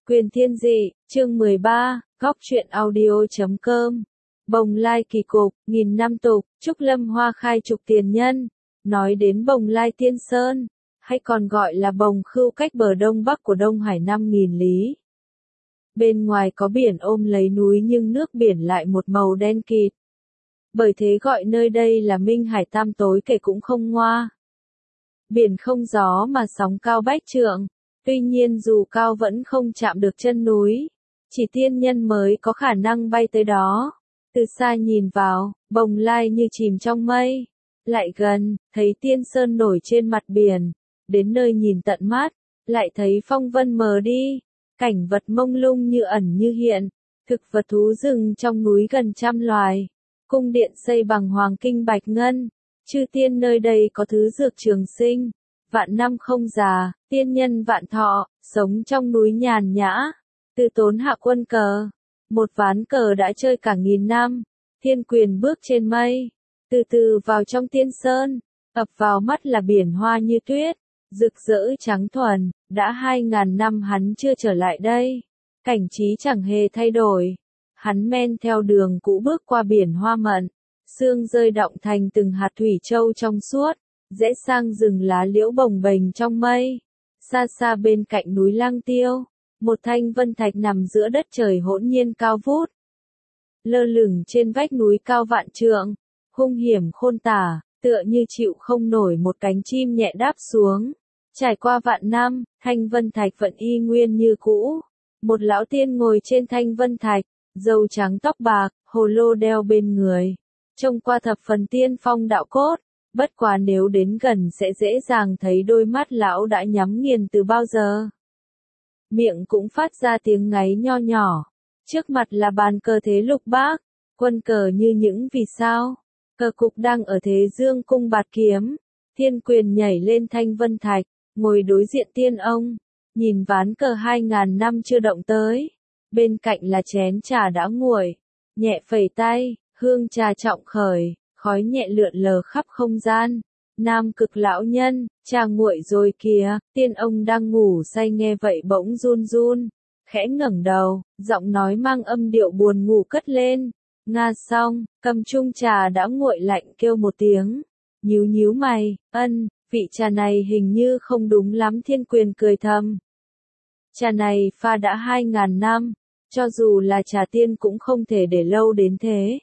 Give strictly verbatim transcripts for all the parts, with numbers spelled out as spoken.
Quyền thiên dị, chương mười ba, góc truyện audio.com. Bồng lai kỳ cục, nghìn năm tục, trúc lâm hoa khai trục tiền nhân. Nói đến Bồng Lai Tiên Sơn, hay còn gọi là Bồng Khưu cách bờ đông bắc của Đông Hải năm nghìn lý. Bên ngoài có biển ôm lấy núi nhưng nước biển lại một màu đen kịt. Bởi thế gọi nơi đây là Minh Hải Tam Tối kể cũng không ngoa. Biển không gió mà sóng cao bách trượng. Tuy nhiên dù cao vẫn không chạm được chân núi, chỉ tiên nhân mới có khả năng bay tới đó. Từ xa nhìn vào, Bồng Lai như chìm trong mây. Lại gần, thấy tiên sơn nổi trên mặt biển. Đến nơi nhìn tận mắt, lại thấy phong vân mờ đi. Cảnh vật mông lung như ẩn như hiện. Thực vật thú rừng trong núi gần trăm loài. Cung điện xây bằng hoàng kim bạch ngân. Chư tiên nơi đây có thứ dược trường sinh. Vạn năm không già, tiên nhân vạn thọ, sống trong núi nhàn nhã. Từ tốn hạ quân cờ. Một ván cờ đã chơi cả nghìn năm. Thiên quyền bước trên mây. Từ từ vào trong tiên sơn. Ập vào mắt là biển hoa như tuyết. Rực rỡ trắng thuần. Đã hai ngàn năm hắn chưa trở lại đây. Cảnh trí chẳng hề thay đổi. Hắn men theo đường cũ bước qua biển hoa mận. Sương rơi đọng thành từng hạt thủy châu trong suốt. Rẽ sang rừng lá liễu bồng bềnh trong mây. Xa xa bên cạnh núi Lăng Tiêu. Một thanh vân thạch nằm giữa đất trời hỗn nhiên cao vút. Lơ lửng trên vách núi cao vạn trượng. Hung hiểm khôn tả, tựa như chịu không nổi một cánh chim nhẹ đáp xuống. Trải qua vạn năm, thanh vân thạch vẫn y nguyên như cũ. Một lão tiên ngồi trên thanh vân thạch, râu trắng tóc bạc, hồ lô đeo bên người. Trông qua thập phần tiên phong đạo cốt. Bất quá nếu đến gần sẽ dễ dàng thấy đôi mắt lão đã nhắm nghiền từ bao giờ. Miệng cũng phát ra tiếng ngáy nho nhỏ. Trước mặt là bàn cờ thế lục bát, quân cờ như những vì sao. Cờ cục đang ở thế dương cung bạt kiếm. Thiên quyền nhảy lên thanh vân thạch, ngồi đối diện tiên ông. Nhìn ván cờ hai ngàn năm chưa động tới. Bên cạnh là chén trà đã nguội. Nhẹ phẩy tay, hương trà trọng khởi. Khói nhẹ lượn lờ khắp không gian. Nam cực lão nhân, trà nguội rồi kìa, tiên ông đang ngủ say nghe vậy bỗng run run. Khẽ ngẩng đầu, giọng nói mang âm điệu buồn ngủ cất lên. Nga xong, cầm chung trà đã nguội lạnh kêu một tiếng. Nhíu nhíu mày, ân, vị trà này hình như không đúng lắm. Thiên quyền cười thầm. Trà này pha đã hai ngàn năm, cho dù là trà tiên cũng không thể để lâu đến thế.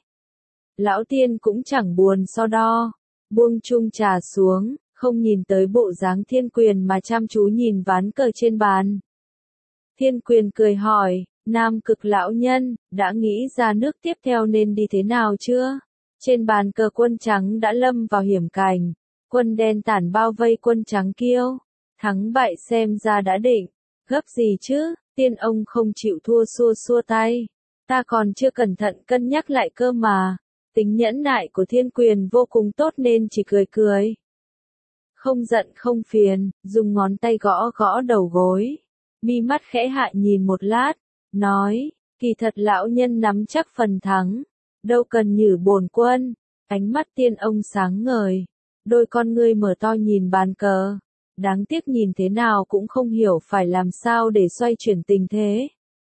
Lão tiên cũng chẳng buồn so đo, buông chung trà xuống, không nhìn tới bộ dáng thiên quyền mà chăm chú nhìn ván cờ trên bàn. Thiên quyền cười hỏi, Nam cực lão nhân, đã nghĩ ra nước tiếp theo nên đi thế nào chưa? Trên bàn cờ quân trắng đã lâm vào hiểm cảnh, quân đen tản bao vây quân trắng kiêu, thắng bại xem ra đã định, gấp gì chứ, tiên ông không chịu thua xua xua tay, ta còn chưa cẩn thận cân nhắc lại cơ mà. Tính nhẫn nại của thiên quyền vô cùng tốt nên chỉ cười cười. Không giận không phiền, dùng ngón tay gõ gõ đầu gối. Mi mắt khẽ hạ nhìn một lát, nói, kỳ thật lão nhân nắm chắc phần thắng. Đâu cần nhử bổn quân. Ánh mắt tiên ông sáng ngời. Đôi con ngươi mở to nhìn bàn cờ. Đáng tiếc nhìn thế nào cũng không hiểu phải làm sao để xoay chuyển tình thế.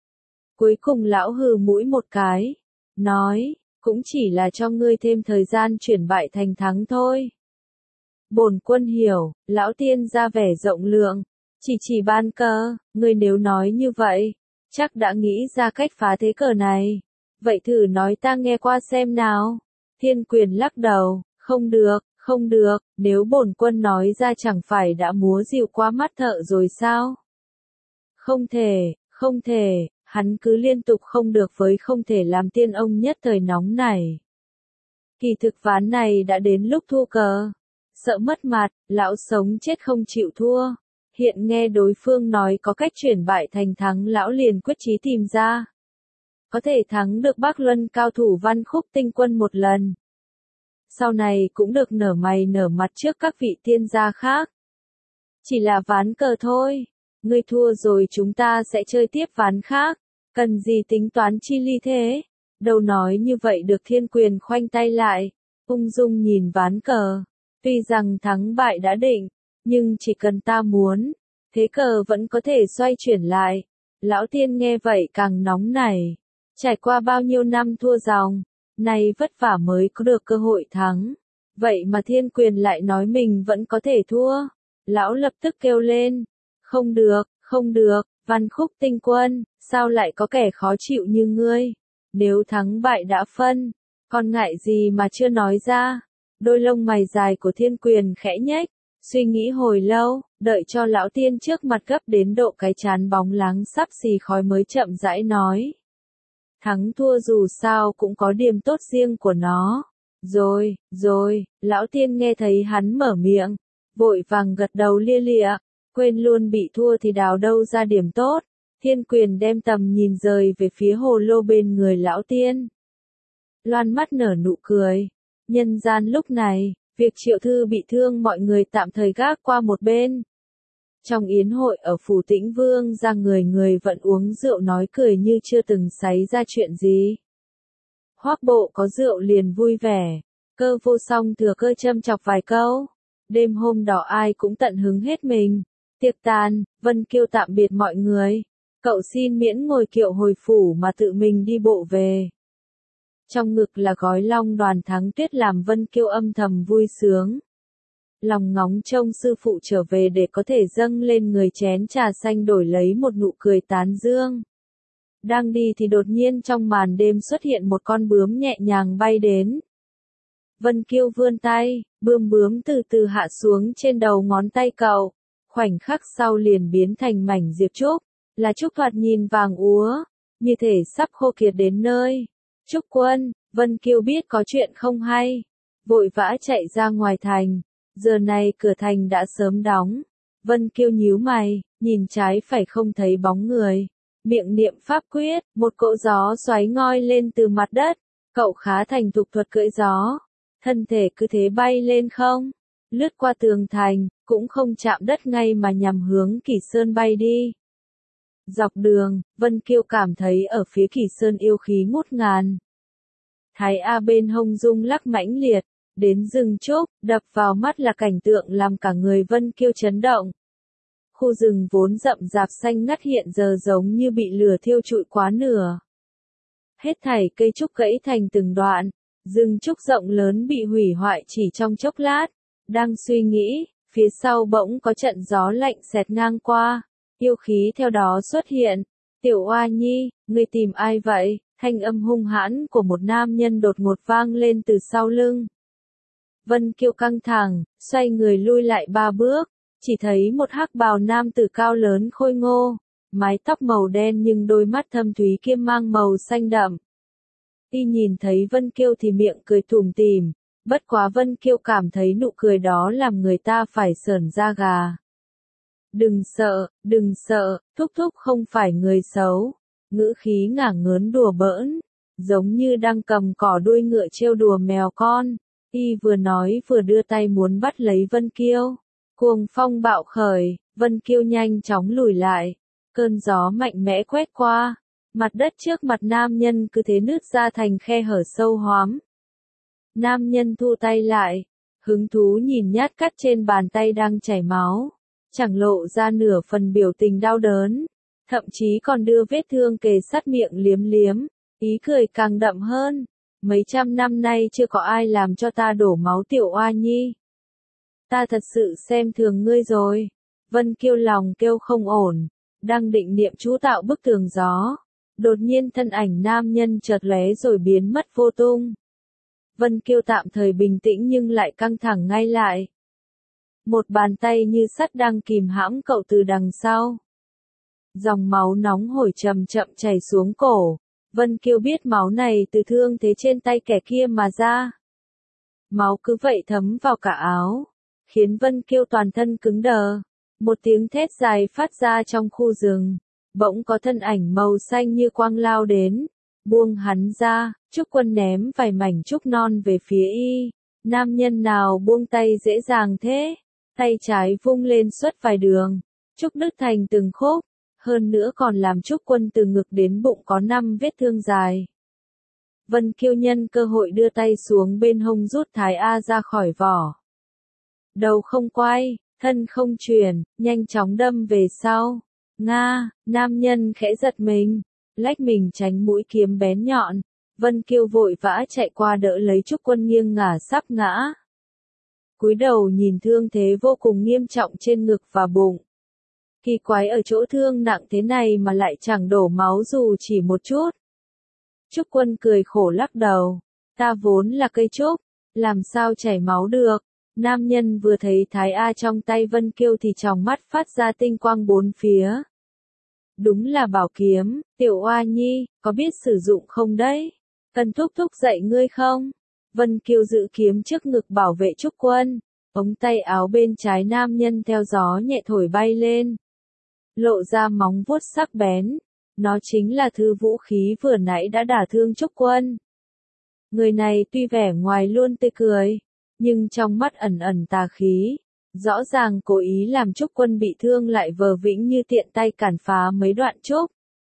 Cuối cùng lão hừ mũi một cái. Nói. Cũng chỉ là cho ngươi thêm thời gian chuyển bại thành thắng thôi. Bổn quân hiểu, lão tiên ra vẻ rộng lượng, chỉ chỉ bàn cờ, ngươi nếu nói như vậy, chắc đã nghĩ ra cách phá thế cờ này. Vậy thử nói ta nghe qua xem nào. Thiên quyền lắc đầu, không được, không được, nếu bổn quân nói ra chẳng phải đã múa dịu qua mắt thợ rồi sao? Không thể, không thể. Hắn cứ liên tục không được với không thể làm tiên ông nhất thời nóng này. Kỳ thực ván này đã đến lúc thua cờ. Sợ mất mặt, lão sống chết không chịu thua. Hiện nghe đối phương nói có cách chuyển bại thành thắng lão liền quyết chí tìm ra. Có thể thắng được Bắc Luân cao thủ Văn Khúc Tinh Quân một lần. Sau này cũng được nở mày nở mặt trước các vị tiên gia khác. Chỉ là ván cờ thôi. Ngươi thua rồi chúng ta sẽ chơi tiếp ván khác. Cần gì tính toán chi ly thế? Đâu nói như vậy được. Thiên quyền khoanh tay lại, ung dung nhìn ván cờ. Tuy rằng thắng bại đã định, nhưng chỉ cần ta muốn, thế cờ vẫn có thể xoay chuyển lại. Lão tiên nghe vậy càng nóng nảy. Trải qua bao nhiêu năm thua dòng, nay vất vả mới có được cơ hội thắng. Vậy mà Thiên Quyền lại nói mình vẫn có thể thua. Lão lập tức kêu lên. Không được, không được, Văn Khúc tinh quân, sao lại có kẻ khó chịu như ngươi? Nếu thắng bại đã phân, còn ngại gì mà chưa nói ra? Đôi lông mày dài của Thiên Quyền khẽ nhếch, suy nghĩ hồi lâu, đợi cho lão tiên trước mặt gấp đến độ cái trán bóng láng sắp xì khói mới chậm rãi nói. Thắng thua dù sao cũng có điểm tốt riêng của nó. Rồi, rồi, lão tiên nghe thấy hắn mở miệng, vội vàng gật đầu lia lịa, quên luôn bị thua thì đào đâu ra điểm tốt. Thiên Quyền đem tầm nhìn rời về phía hồ lô bên người lão tiên. Loan mắt nở nụ cười. Nhân gian lúc này, việc Triệu Thư bị thương mọi người tạm thời gác qua một bên. Trong yến hội ở phủ Tĩnh Vương ra người người vẫn uống rượu nói cười như chưa từng xảy ra chuyện gì. Hoắc Bộ có rượu liền vui vẻ, Cơ Vô Song thừa cơ châm chọc vài câu. Đêm hôm đó ai cũng tận hứng hết mình. Tiệc tàn, Vân Kiêu tạm biệt mọi người. Cậu xin miễn ngồi kiệu hồi phủ mà tự mình đi bộ về. Trong ngực là gói long đoàn thắng tuyết làm Vân Kiêu âm thầm vui sướng. Lòng ngóng trông sư phụ trở về để có thể dâng lên người chén trà xanh đổi lấy một nụ cười tán dương. Đang đi thì đột nhiên trong màn đêm xuất hiện một con bướm nhẹ nhàng bay đến. Vân Kiêu vươn tay, bướm bướm từ từ hạ xuống trên đầu ngón tay cậu. Khoảnh khắc sau liền biến thành mảnh diệp trúc, là trúc thoạt nhìn vàng úa, như thể sắp khô kiệt đến nơi. Trúc Quân, Vân Kiêu biết có chuyện không hay, vội vã chạy ra ngoài thành. Giờ này cửa thành đã sớm đóng. Vân Kiêu nhíu mày, nhìn trái phải không thấy bóng người. Miệng niệm pháp quyết, một cỗ gió xoáy ngoi lên từ mặt đất. Cậu khá thành thục thuật cưỡi gió. Thân thể cứ thế bay lên không, lướt qua tường thành, cũng không chạm đất ngay mà nhằm hướng Kỳ Sơn bay đi. Dọc đường, Vân Kiêu cảm thấy ở phía Kỳ Sơn yêu khí ngút ngàn. Thái A bên hông rung lắc mãnh liệt, đến rừng trúc, đập vào mắt là cảnh tượng làm cả người Vân Kiêu chấn động. Khu rừng vốn rậm rạp xanh ngắt hiện giờ giống như bị lửa thiêu trụi quá nửa. Hết thảy cây trúc gãy thành từng đoạn, rừng trúc rộng lớn bị hủy hoại chỉ trong chốc lát. Đang suy nghĩ, phía sau bỗng có trận gió lạnh xẹt ngang qua, yêu khí theo đó xuất hiện. Tiểu Oa Nhi, ngươi tìm ai vậy? Thanh âm hung hãn của một nam nhân đột ngột vang lên từ sau lưng. Vân Kiêu căng thẳng, xoay người lui lại ba bước, chỉ thấy một hắc bào nam tử cao lớn khôi ngô, mái tóc màu đen nhưng đôi mắt thâm thúy kiêm mang màu xanh đậm. Y nhìn thấy Vân Kiêu thì miệng cười tủm tỉm, bất quá Vân Kiêu cảm thấy nụ cười đó làm người ta phải sởn da gà. Đừng sợ, đừng sợ, thúc thúc không phải người xấu. Ngữ khí ngả ngớn đùa bỡn, giống như đang cầm cỏ đuôi ngựa trêu đùa mèo con. Y vừa nói vừa đưa tay muốn bắt lấy Vân Kiêu. Cuồng phong bạo khởi, Vân Kiêu nhanh chóng lùi lại. Cơn gió mạnh mẽ quét qua. Mặt đất trước mặt nam nhân cứ thế nứt ra thành khe hở sâu hoắm. Nam nhân thu tay lại, hứng thú nhìn nhát cắt trên bàn tay đang chảy máu. Chẳng lộ ra nửa phần biểu tình đau đớn. Thậm chí còn đưa vết thương kề sát miệng liếm liếm, ý cười càng đậm hơn. Mấy trăm năm nay chưa có ai làm cho ta đổ máu Tiểu Oa Nhi. Ta thật sự xem thường ngươi rồi. Vân Kiêu lòng kêu không ổn, đang định niệm chú tạo bức tường gió. Đột nhiên thân ảnh nam nhân chợt lóe rồi biến mất vô tung. Vân Kiêu tạm thời bình tĩnh nhưng lại căng thẳng ngay lại. Một bàn tay như sắt đang kìm hãm cậu từ đằng sau. Dòng máu nóng hổi chậm chậm chảy xuống cổ. Vân Kiêu biết máu này từ thương thế trên tay kẻ kia mà ra. Máu cứ vậy thấm vào cả áo, khiến Vân Kiêu toàn thân cứng đờ. Một tiếng thét dài phát ra trong khu rừng. Bỗng có thân ảnh màu xanh như quang lao đến. Buông hắn ra, Trúc Quân ném vài mảnh trúc non về phía y. Nam nhân nào buông tay dễ dàng thế? Tay trái vung lên xuất vài đường. Trúc đứt thành từng khúc. Hơn nữa còn làm Trúc Quân từ ngực đến bụng có năm vết thương dài. Vân Kiêu nhân cơ hội đưa tay xuống bên hông rút Thái A ra khỏi vỏ. Đầu không quay, thân không chuyển, nhanh chóng đâm về sau. Nga, nam nhân khẽ giật mình, lách mình tránh mũi kiếm bén nhọn. Vân Kiêu vội vã chạy qua đỡ lấy Trúc Quân nghiêng ngả sắp ngã. Cúi đầu nhìn thương thế vô cùng nghiêm trọng trên ngực và bụng. Kỳ quái ở chỗ thương nặng thế này mà lại chẳng đổ máu dù chỉ một chút. Trúc Quân cười khổ lắc đầu. Ta vốn là cây trúc, làm sao chảy máu được. Nam nhân vừa thấy thái A trong tay Vân Kiêu thì tròng mắt phát ra tinh quang bốn phía. Đúng là bảo kiếm, tiểu oa nhi, có biết sử dụng không đấy? Cần thúc thúc dạy ngươi không? Vân Kiêu giữ kiếm trước ngực bảo vệ Trúc Quân. Ống tay áo bên trái nam nhân theo gió nhẹ thổi bay lên. Lộ ra móng vuốt sắc bén. Nó chính là thứ vũ khí vừa nãy đã đả thương Trúc Quân. Người này tuy vẻ ngoài luôn tươi cười, nhưng trong mắt ẩn ẩn tà khí. Rõ ràng cố ý làm Trúc Quân bị thương lại vờ vĩnh như tiện tay cản phá mấy đoạn trúc.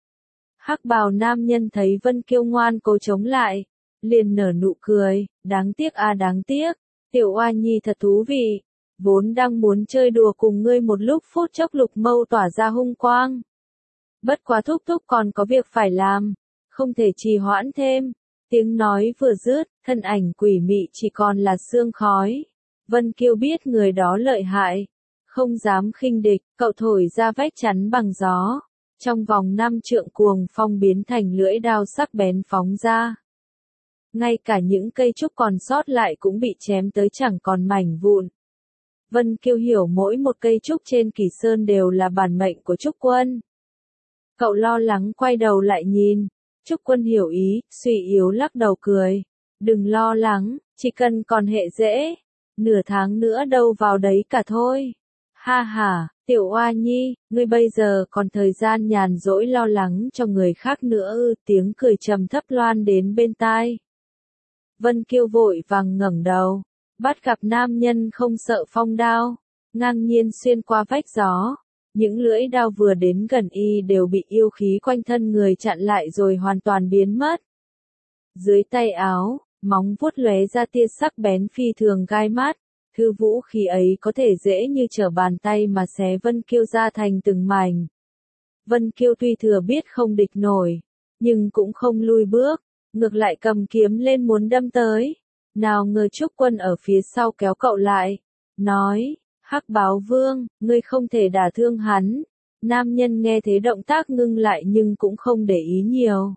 Hắc bào nam nhân thấy Vân Kiêu ngoan cố chống lại, liền nở nụ cười, đáng tiếc a à đáng tiếc, tiểu oa nhi thật thú vị, vốn đang muốn chơi đùa cùng ngươi một lúc phút chốc lục mâu tỏa ra hung quang. Bất quá thúc thúc còn có việc phải làm, không thể trì hoãn thêm. Tiếng nói vừa dứt, thân ảnh quỷ mị chỉ còn là sương khói. Vân Kiêu biết người đó lợi hại, không dám khinh địch, cậu thổi ra vách chắn bằng gió. Trong vòng năm trượng cuồng phong biến thành lưỡi đao sắc bén phóng ra. Ngay cả những cây trúc còn sót lại cũng bị chém tới chẳng còn mảnh vụn. Vân Kiêu hiểu mỗi một cây trúc trên Kỳ Sơn đều là bản mệnh của Trúc Quân. Cậu lo lắng quay đầu lại nhìn. Trúc Quân hiểu ý, suy yếu lắc đầu cười. Đừng lo lắng, chỉ cần còn hệ dễ. Nửa tháng nữa đâu vào đấy cả thôi. Ha ha, tiểu oa nhi, ngươi bây giờ còn thời gian nhàn rỗi lo lắng cho người khác nữa ư, tiếng cười trầm thấp loan đến bên tai. Vân Kiêu vội vàng ngẩng đầu, bắt gặp nam nhân không sợ phong đao, ngang nhiên xuyên qua vách gió. Những lưỡi đao vừa đến gần y đều bị yêu khí quanh thân người chặn lại rồi hoàn toàn biến mất. Dưới tay áo, móng vuốt lóe ra tia sắc bén phi thường gai mắt. Thứ vũ khí ấy có thể dễ như trở bàn tay mà xé Vân Kiêu ra thành từng mảnh. Vân Kiêu tuy thừa biết không địch nổi, nhưng cũng không lui bước, ngược lại cầm kiếm lên muốn đâm tới. Nào ngờ Trúc Quân ở phía sau kéo cậu lại, nói, Hắc Báo Vương, ngươi không thể đả thương hắn. Nam nhân nghe thế động tác ngưng lại nhưng cũng không để ý nhiều.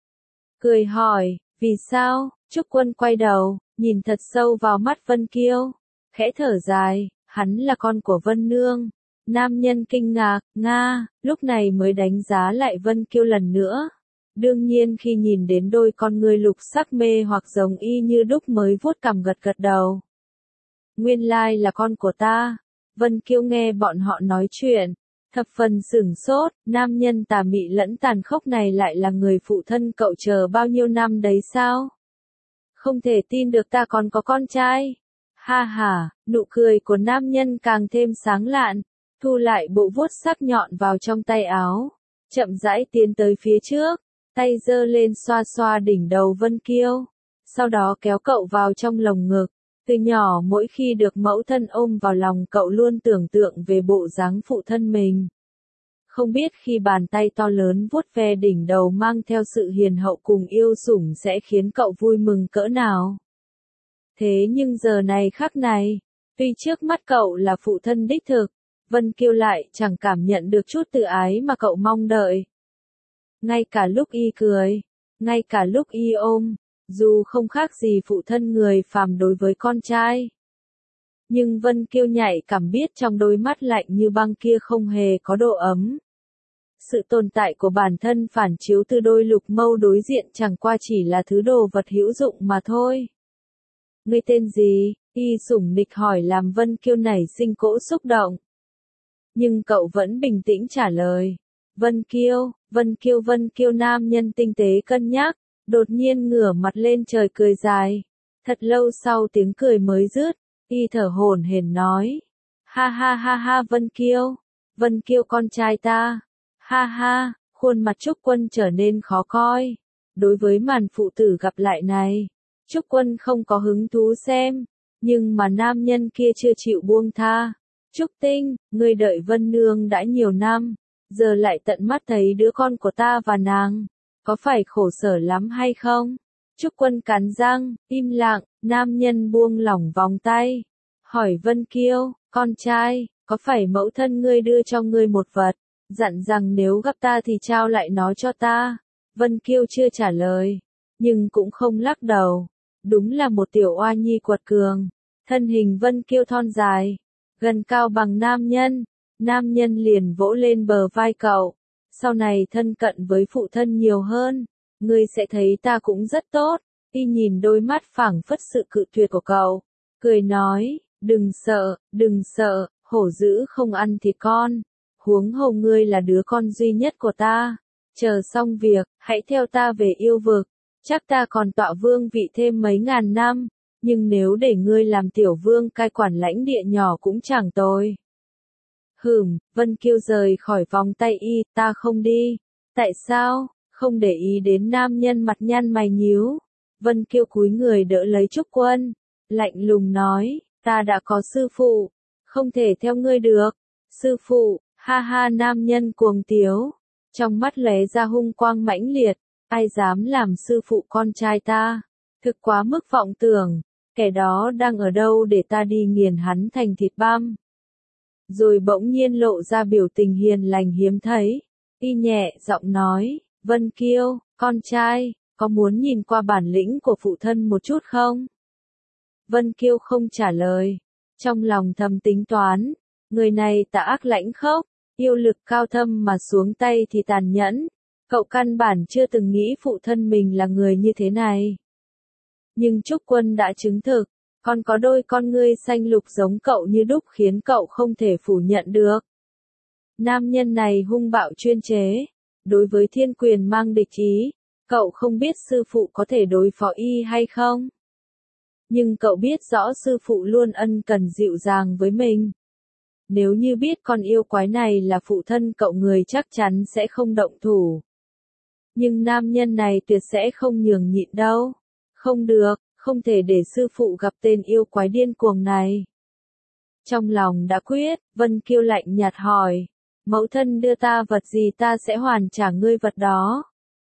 Cười hỏi, vì sao? Trúc Quân quay đầu, nhìn thật sâu vào mắt Vân Kiêu. Khẽ thở dài, hắn là con của Vân Nương. Nam nhân kinh ngạc, Nga, lúc này mới đánh giá lại Vân Kiêu lần nữa. Đương nhiên khi nhìn đến đôi con người lục sắc mê hoặc giống y như đúc mới vuốt cằm gật gật đầu. Nguyên lai là con của ta. Vân Kiêu nghe bọn họ nói chuyện, thập phần sửng sốt, nam nhân tà mị lẫn tàn khốc này lại là người phụ thân cậu chờ bao nhiêu năm đấy sao? Không thể tin được ta còn có con trai. Ha ha, nụ cười của nam nhân càng thêm sáng lạn, thu lại bộ vuốt sắc nhọn vào trong tay áo, chậm rãi tiến tới phía trước, tay giơ lên xoa xoa đỉnh đầu Vân Kiêu, sau đó kéo cậu vào trong lồng ngực. Từ nhỏ mỗi khi được mẫu thân ôm vào lòng cậu luôn tưởng tượng về bộ dáng phụ thân mình. Không biết khi bàn tay to lớn vuốt ve đỉnh đầu mang theo sự hiền hậu cùng yêu sủng sẽ khiến cậu vui mừng cỡ nào. Thế nhưng giờ này khắc này, tuy trước mắt cậu là phụ thân đích thực, Vân Kiêu lại chẳng cảm nhận được chút tự ái mà cậu mong đợi. Ngay cả lúc y cười, ngay cả lúc y ôm, dù không khác gì phụ thân người phàm đối với con trai. Nhưng Vân Kiêu nhạy cảm biết trong đôi mắt lạnh như băng kia không hề có độ ấm. Sự tồn tại của bản thân phản chiếu từ đôi lục mâu đối diện chẳng qua chỉ là thứ đồ vật hữu dụng mà thôi. Ngươi tên gì? Y sủng nịch hỏi làm Vân Kiêu nảy sinh cỗ xúc động. Nhưng cậu vẫn bình tĩnh trả lời. Vân Kiêu, Vân Kiêu Vân Kiêu nam nhân tinh tế cân nhắc, đột nhiên ngửa mặt lên trời cười dài. Thật lâu sau tiếng cười mới dứt, y thở hổn hển nói. Ha ha ha ha Vân Kiêu, Vân Kiêu con trai ta. Ha ha, khuôn mặt Trúc Quân trở nên khó coi. Đối với màn phụ tử gặp lại này, Trúc Quân không có hứng thú xem, nhưng mà nam nhân kia chưa chịu buông tha. Trúc Tinh, ngươi đợi Vân Nương đã nhiều năm, giờ lại tận mắt thấy đứa con của ta và nàng, có phải khổ sở lắm hay không? Trúc Quân cắn răng, im lặng, nam nhân buông lỏng vòng tay, hỏi Vân Kiêu, con trai, có phải mẫu thân ngươi đưa cho ngươi một vật, dặn rằng nếu gặp ta thì trao lại nó cho ta? Vân Kiêu chưa trả lời, nhưng cũng không lắc đầu, đúng là một tiểu oa nhi quật cường, thân hình Vân Kiêu thon dài, gần cao bằng nam nhân, nam nhân liền vỗ lên bờ vai cậu, sau này thân cận với phụ thân nhiều hơn, ngươi sẽ thấy ta cũng rất tốt. Y nhìn đôi mắt phảng phất sự cự tuyệt của cậu, cười nói, đừng sợ, đừng sợ, hổ dữ không ăn thịt con, huống hồ ngươi là đứa con duy nhất của ta, chờ xong việc, hãy theo ta về yêu vực, chắc ta còn tọa vương vị thêm mấy ngàn năm, nhưng nếu để ngươi làm tiểu vương cai quản lãnh địa nhỏ cũng chẳng tồi. Hửm, Vân Kiêu rời khỏi vòng tay y, ta không đi. Tại sao? Không để ý đến nam nhân mặt nhăn mày nhíu. Vân Kiêu cúi người đỡ lấy Trúc Quân, lạnh lùng nói, ta đã có sư phụ, không thể theo ngươi được. Sư phụ, ha ha, nam nhân cuồng tiếu, trong mắt lóe ra hung quang mãnh liệt, ai dám làm sư phụ con trai ta, thực quá mức vọng tưởng, kẻ đó đang ở đâu để ta đi nghiền hắn thành thịt băm. Rồi bỗng nhiên lộ ra biểu tình hiền lành hiếm thấy, y nhẹ giọng nói, Vân Kiêu, con trai, có muốn nhìn qua bản lĩnh của phụ thân một chút không? Vân Kiêu không trả lời, trong lòng thầm tính toán, người này tà ác lãnh khốc, yêu lực cao thâm mà xuống tay thì tàn nhẫn, cậu căn bản chưa từng nghĩ phụ thân mình là người như thế này. Nhưng Trúc Quân đã chứng thực, còn có đôi con ngươi xanh lục giống cậu như đúc khiến cậu không thể phủ nhận được. Nam nhân này hung bạo chuyên chế, đối với Thiên Quyền mang địch ý, cậu không biết sư phụ có thể đối phó y hay không. Nhưng cậu biết rõ sư phụ luôn ân cần dịu dàng với mình. Nếu như biết con yêu quái này là phụ thân cậu, người chắc chắn sẽ không động thủ. Nhưng nam nhân này tuyệt sẽ không nhường nhịn đâu. Không được, không thể để sư phụ gặp tên yêu quái điên cuồng này. Trong lòng đã quyết, Vân Kiêu lạnh nhạt hỏi, mẫu thân đưa ta vật gì ta sẽ hoàn trả ngươi vật đó.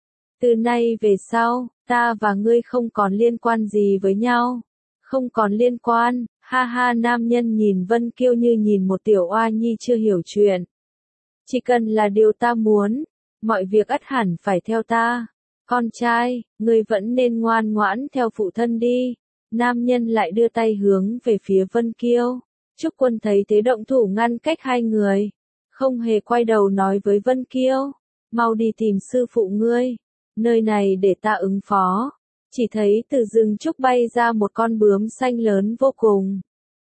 Từ nay về sau, ta và ngươi không còn liên quan gì với nhau. Không còn liên quan, ha ha, nam nhân nhìn Vân Kiêu như nhìn một tiểu oa nhi chưa hiểu chuyện. Chỉ cần là điều ta muốn, mọi việc ắt hẳn phải theo ta. Con trai, ngươi vẫn nên ngoan ngoãn theo phụ thân đi. Nam nhân lại đưa tay hướng về phía Vân Kiêu. Trúc Quân thấy thế động thủ ngăn cách hai người. Không hề quay đầu nói với Vân Kiêu, mau đi tìm sư phụ ngươi. Nơi này để ta ứng phó. Chỉ thấy từ rừng trúc bay ra một con bướm xanh lớn vô cùng.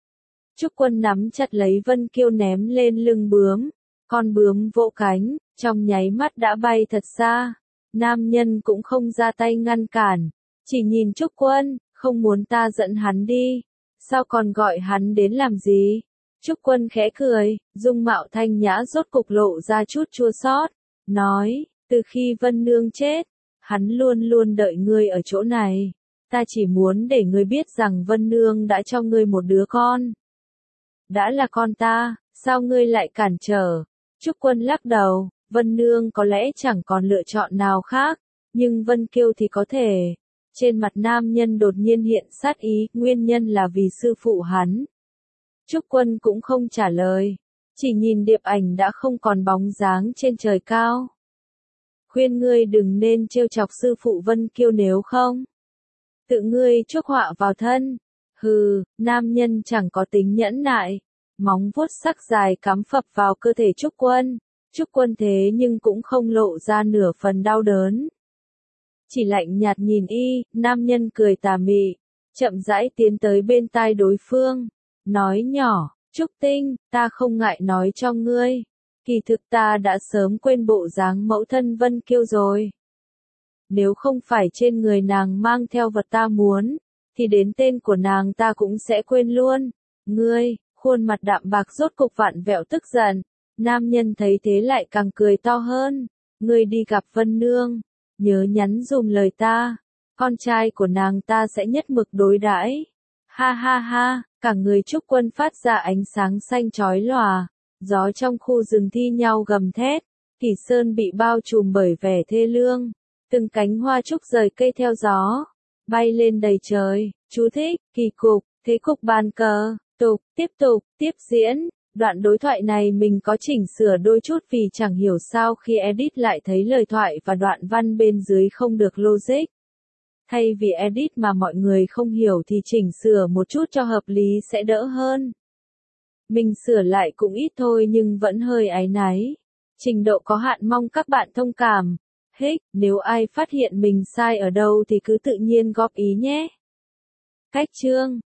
Trúc Quân nắm chặt lấy Vân Kiêu ném lên lưng bướm. Con bướm vỗ cánh, trong nháy mắt đã bay thật xa. Nam nhân cũng không ra tay ngăn cản, chỉ nhìn Trúc Quân, không muốn ta dẫn hắn đi. Sao còn gọi hắn đến làm gì? Trúc Quân khẽ cười, dung mạo thanh nhã rốt cục lộ ra chút chua xót, nói, từ khi Vân Nương chết, hắn luôn luôn đợi ngươi ở chỗ này. Ta chỉ muốn để ngươi biết rằng Vân Nương đã cho ngươi một đứa con. Đã là con ta, sao ngươi lại cản trở? Trúc Quân lắc đầu, Vân Nương có lẽ chẳng còn lựa chọn nào khác, nhưng Vân Kiêu thì có thể. Trên mặt nam nhân đột nhiên hiện sát ý, nguyên nhân là vì sư phụ hắn. Trúc Quân cũng không trả lời, chỉ nhìn điệp ảnh đã không còn bóng dáng trên trời cao. Khuyên ngươi đừng nên trêu chọc sư phụ Vân Kiêu nếu không, tự ngươi chuốc họa vào thân. Hừ, nam nhân chẳng có tính nhẫn nại, móng vuốt sắc dài cắm phập vào cơ thể Trúc Quân. Trúc Quân thế nhưng cũng không lộ ra nửa phần đau đớn. Chỉ lạnh nhạt nhìn y, nam nhân cười tà mị, chậm rãi tiến tới bên tai đối phương, nói nhỏ, Trúc Tinh, ta không ngại nói cho ngươi, kỳ thực ta đã sớm quên bộ dáng mẫu thân Vân Kiêu rồi. Nếu không phải trên người nàng mang theo vật ta muốn, thì đến tên của nàng ta cũng sẽ quên luôn. Ngươi, khuôn mặt đạm bạc rốt cục vặn vẹo tức giận. Nam nhân thấy thế lại càng cười to hơn. Ngươi đi gặp Vân Nương, nhớ nhắn dùm lời ta, con trai của nàng ta sẽ nhất mực đối đãi. Ha ha ha, cả người Trúc Quân phát ra ánh sáng xanh chói lòa, gió trong khu rừng thi nhau gầm thét, Kỳ sơn bị bao trùm bởi vẻ thê lương. Từng cánh hoa trúc rời cây theo gió, bay lên đầy trời. Chú thích, kỳ cục, thế cục bàn cờ, tục, tiếp tục, tiếp diễn. Đoạn đối thoại này mình có chỉnh sửa đôi chút vì chẳng hiểu sao khi edit lại thấy lời thoại và đoạn văn bên dưới không được logic. Thay vì edit mà mọi người không hiểu thì chỉnh sửa một chút cho hợp lý sẽ đỡ hơn. Mình sửa lại cũng ít thôi nhưng vẫn hơi áy náy. Trình độ có hạn mong các bạn thông cảm. Hích, nếu ai phát hiện mình sai ở đâu thì cứ tự nhiên góp ý nhé. Cách chương